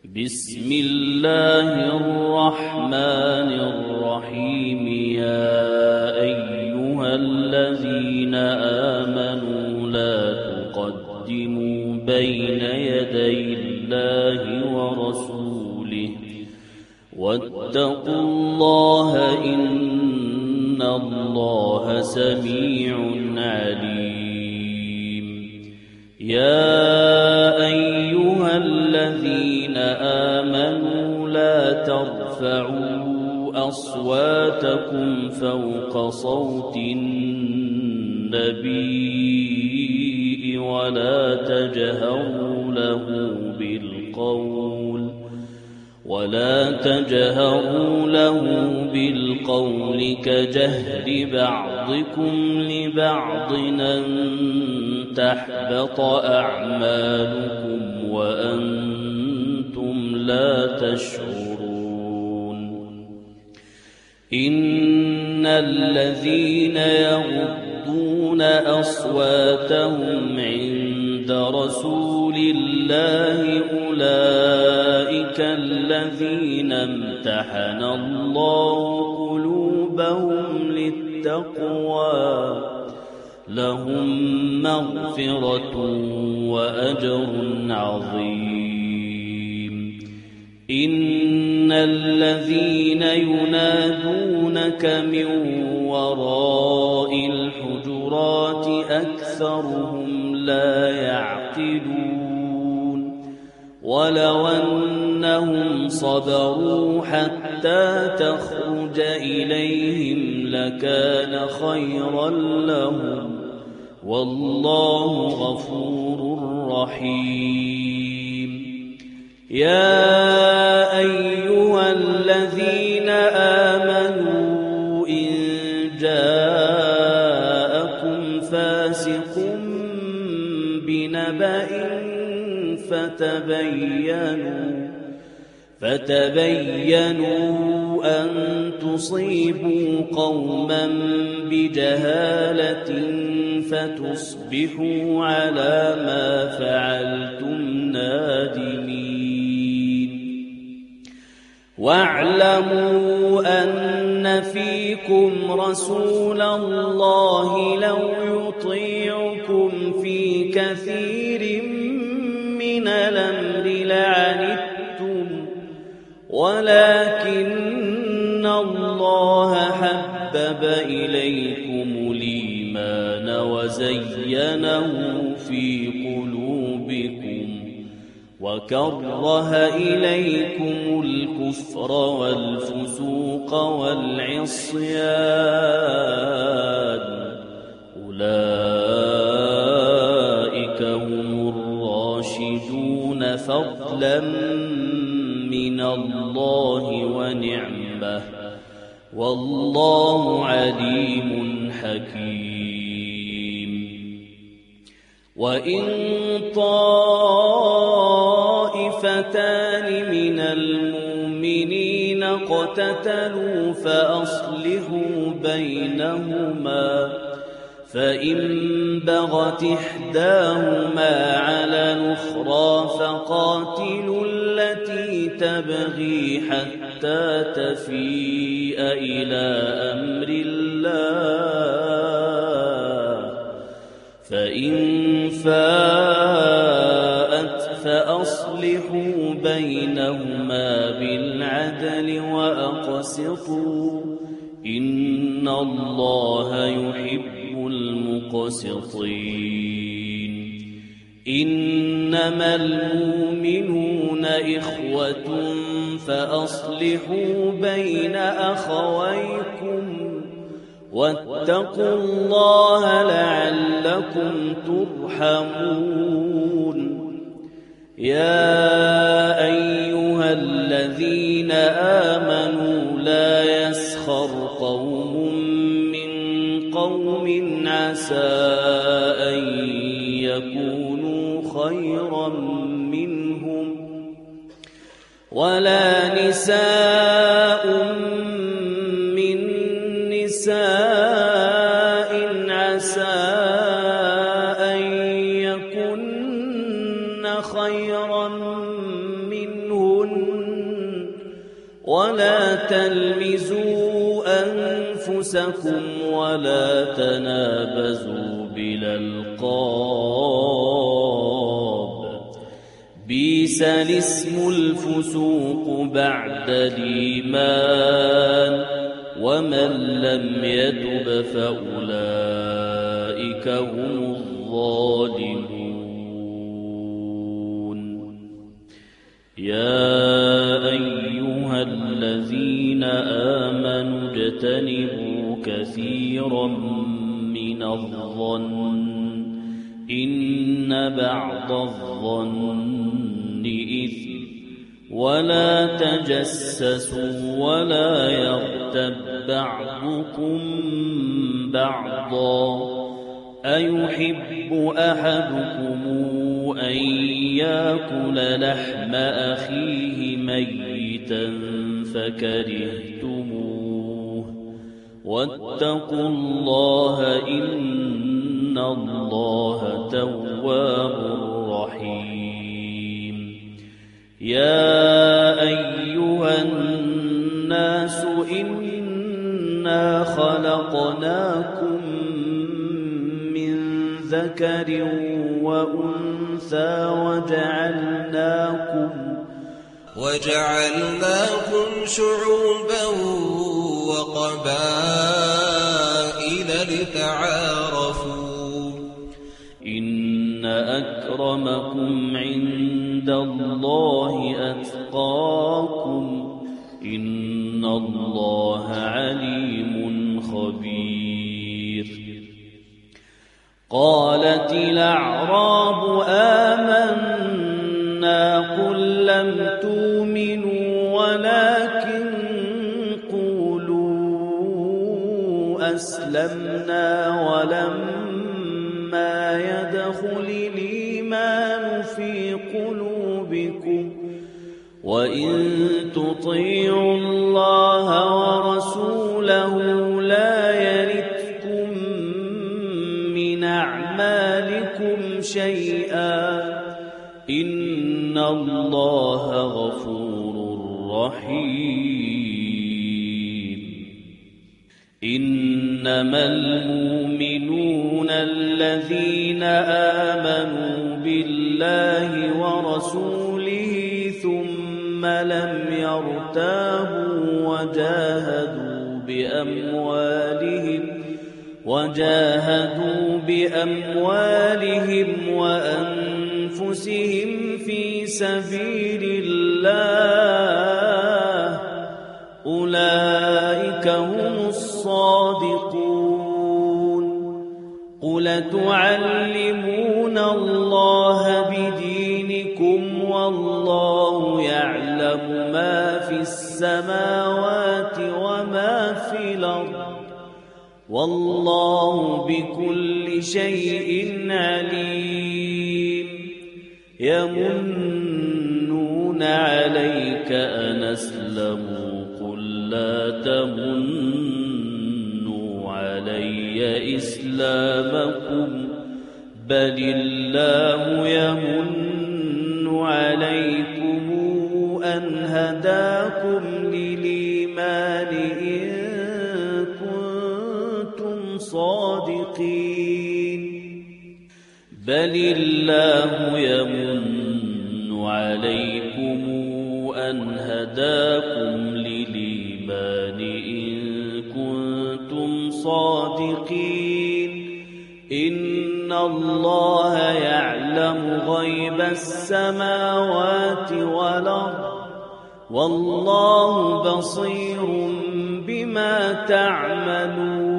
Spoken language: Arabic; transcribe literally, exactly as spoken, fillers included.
بسم الله الرحمن الرحيم يا أيها الذين آمنوا لا تقدموا بين يدي الله ورسوله واتقوا الله إن الله سميع عليم يا أيها الذين آمنوا لا ترفعوا أصواتكم فوق صوت النبي ولا تجهروا له بالقول ولا تجهروا له بالقول كجهر بعضكم لبعض أن تحبط أعمالكم وأنتم لا تشعرون إن الذين يغضون أصواتهم عند رسول الله أولئك الذين امتحن الله قلوبهم للتقوى لهم مغفرة وأجر عظيم إن الذين ينادونك من وراء الحجرات أكثرهم لا يعقلون ولو أنهم صبروا حتى تخرج إليهم لكان خيرا لهم والله غفور رحيم يا أيها الذين آمنوا إن جاءكم فاسق بنبأ فتبينوا فتبينوا أن تصيبوا قوما بجهالة فتصبحوا على ما فعلتم نادمين واعلموا أن فيكم رسول الله لو يطيعكم في كثير من الأمر لعنتم ولكن الله حبب إليكم الإيمان وزينه في قلوبكم وكره إليكم الكفر والفسوق والعصيان أولئك هم الراشدون فضلا من الله ونعمه والله عليم حكيم وإن طائفتان من المؤمنين اقتتلوا فأصلحوا بينهما فإن بغت إحداهما على الأخرى فقاتلوا التي تبغي حتى تفيء إلى أمر الله فإن فاءت فأصلحوا بينهما بالعدل وأقسطوا إن الله يحب المقسطين إنما المؤمنون إخوة فأصلحوا بين أخويكم واتقوا الله لعلكم ترحمون يا أيها الذين آمنوا لا يسخر قوم قوم عسى أن يكونوا خيرا منهم ولا نساء من نساء عسى أن يكن خيرا منهن ولا تلمزوا أنفسكم ولا تنابزوا بالألقاب بئس الاسم الفسوق بعد الإيمان ومن لم يتب فأولئك هم الظالمون يا أيها الذين آمنوا اجتنبوا كثيرا من الظن إن بعض الظن إثم ولا تجسسوا ولا يغتب بعضكم بعضا أيحب أحدكم أن يأكل لحم أخيه ميتا فكرهتموه واتقوا الله إن الله تواب رحيم يا أيها الناس إنا خلقناكم من ذكر وأنثى وجعلناكم وجعلناكم شعوبا وقبائل لتعارفوا إن أكرمكم عند الله أتقاكم إن الله عليم خبير قالت الأعراب آمنا قل لم تؤمنوا ولكن قولوا أسلمنا ولما يدخل الإيمان في قلوبكم وإن تطيعوا الله ورسوله لا يلتكم من أعمالكم شيئا إن الله غفور رحيم إنما المؤمنون الذين آمنوا بالله ورسوله ثم لم يرتابوا وجاهدوا بأموالهم وجاهدوا بأموالهم وأنفسهم في سبيل الله أولئك هم الصادقون قل تعلمون الله بدينكم والله يعلم ما في السماوات وما في الأرض والله بكل شيء عليم يمنون عليك أن أسلموا قل لا تمنوا علي إسلامكم بل الله يمن عليكم أن هداكم للإيمان إن صادقين بل الله يمن عليكم أن هداكم للإيمان إن كنتم صادقين إن الله يعلم غيب السماوات والأرض والله بصير بما تعملون